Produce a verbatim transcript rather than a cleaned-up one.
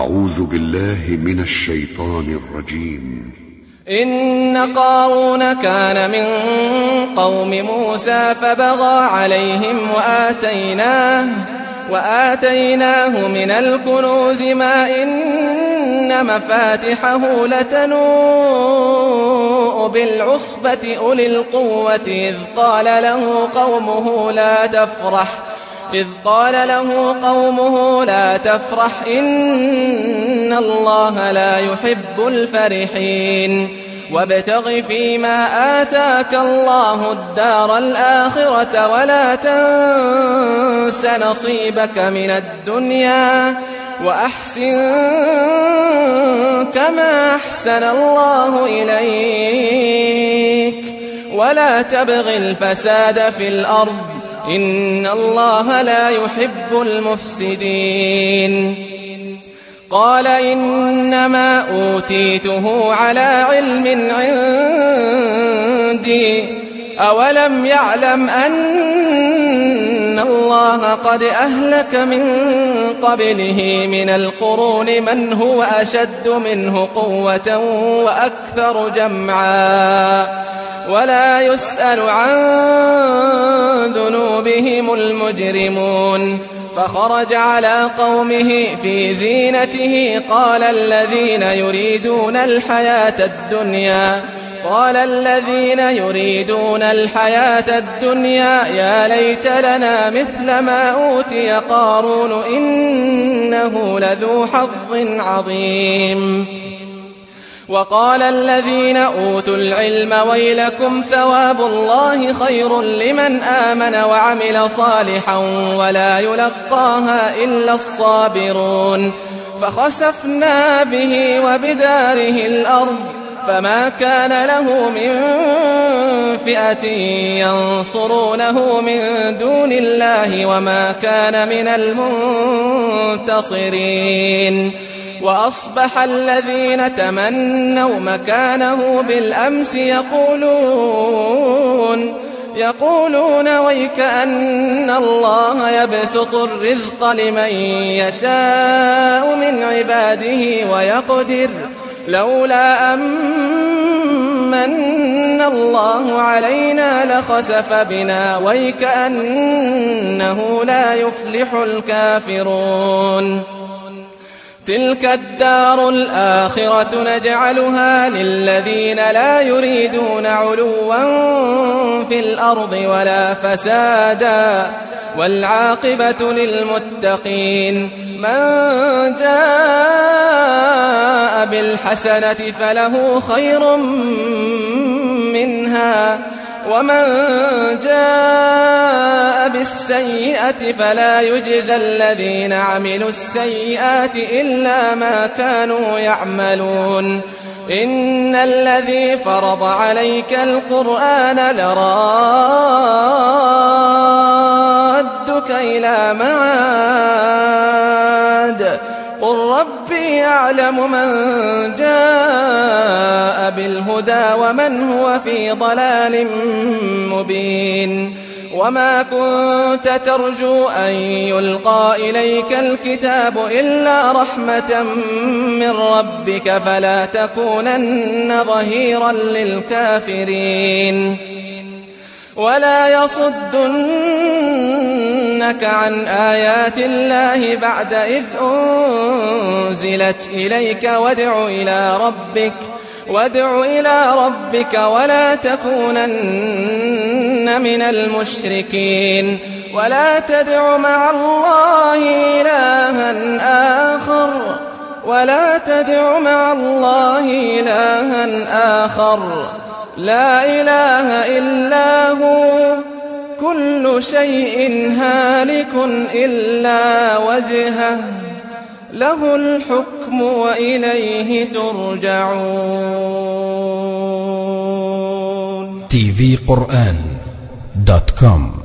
أعوذ بالله من الشيطان الرجيم. إن قارون كان من قوم موسى فبغى عليهم وآتيناه, وآتيناه من الكنوز ما إن مفاتحه لتنوء بالعصبة أولي القوة إذ قال له قومه لا تفرح إذ قال له قومه لا تفرح إن الله لا يحب الفرحين وابتغ فيما آتاك الله الدار الآخرة ولا تنس نصيبك من الدنيا وأحسن كما أحسن الله إليك ولا تبغ الفساد في الأرض إن الله لا يحب المفسدين. قال إنما أوتيته على علم عندي أولم يعلم أن الله قد أهلك من قبله من القرون من هو أشد منه قوة وأكثر جمعا ولا يسأل عن ذنوبهم المجرمون. فخرج على قومه في زينته قال الذين يريدون الحياة الدنيا قال الذين يريدون الحياة الدنيا يا ليت لنا مثل ما أوتي قارون إنه لذو حظ عظيم. وقال الذين أوتوا العلم ويلكم ثواب الله خير لمن آمن وعمل صالحا ولا يلقاها إلا الصابرون. فخسفنا به وبداره الأرض فما كان له من فئة ينصرونه من دون الله وما كان من المنتصرين. وأصبح الذين تمنوا مكانه بالأمس يقولون يقولون ويكأن الله يبسط الرزق لمن يشاء من عباده ويقدر لولا أمن الله علينا لخسف بنا ويكأنه لا يفلح الكافرون. تلك الدار الآخرة نجعلها للذين لا يريدون علوا في الأرض ولا فسادا والعاقبة للمتقين. من جاء بالحسنة فله خير منها ومن جاء بالسيئة فلا يجزى الذين عملوا السيئات إلا ما كانوا يعملون. إن الذي فرض عليك القرآن لرادك إلى معاد قل ربي يعلم من جاء بالهدى ومن هو في ضلال مبين. وما كنت ترجو أن يلقى إليك الكتاب إلا رحمة من ربك فلا تكونن ظهيرا للكافرين. ولا يصدنك عن آيات الله بعد إذ أنزلت إليك وادع إلى ربك وادع إلى ربك ولا تكونن من المشركين. ولا تدع مع الله إلها آخر ولا تدع مع الله إلها آخر لا إله إلا هو كل شيء هالك إلا وجهه له الحكم وإليه ترجعون. تي في قرآن دوت كوم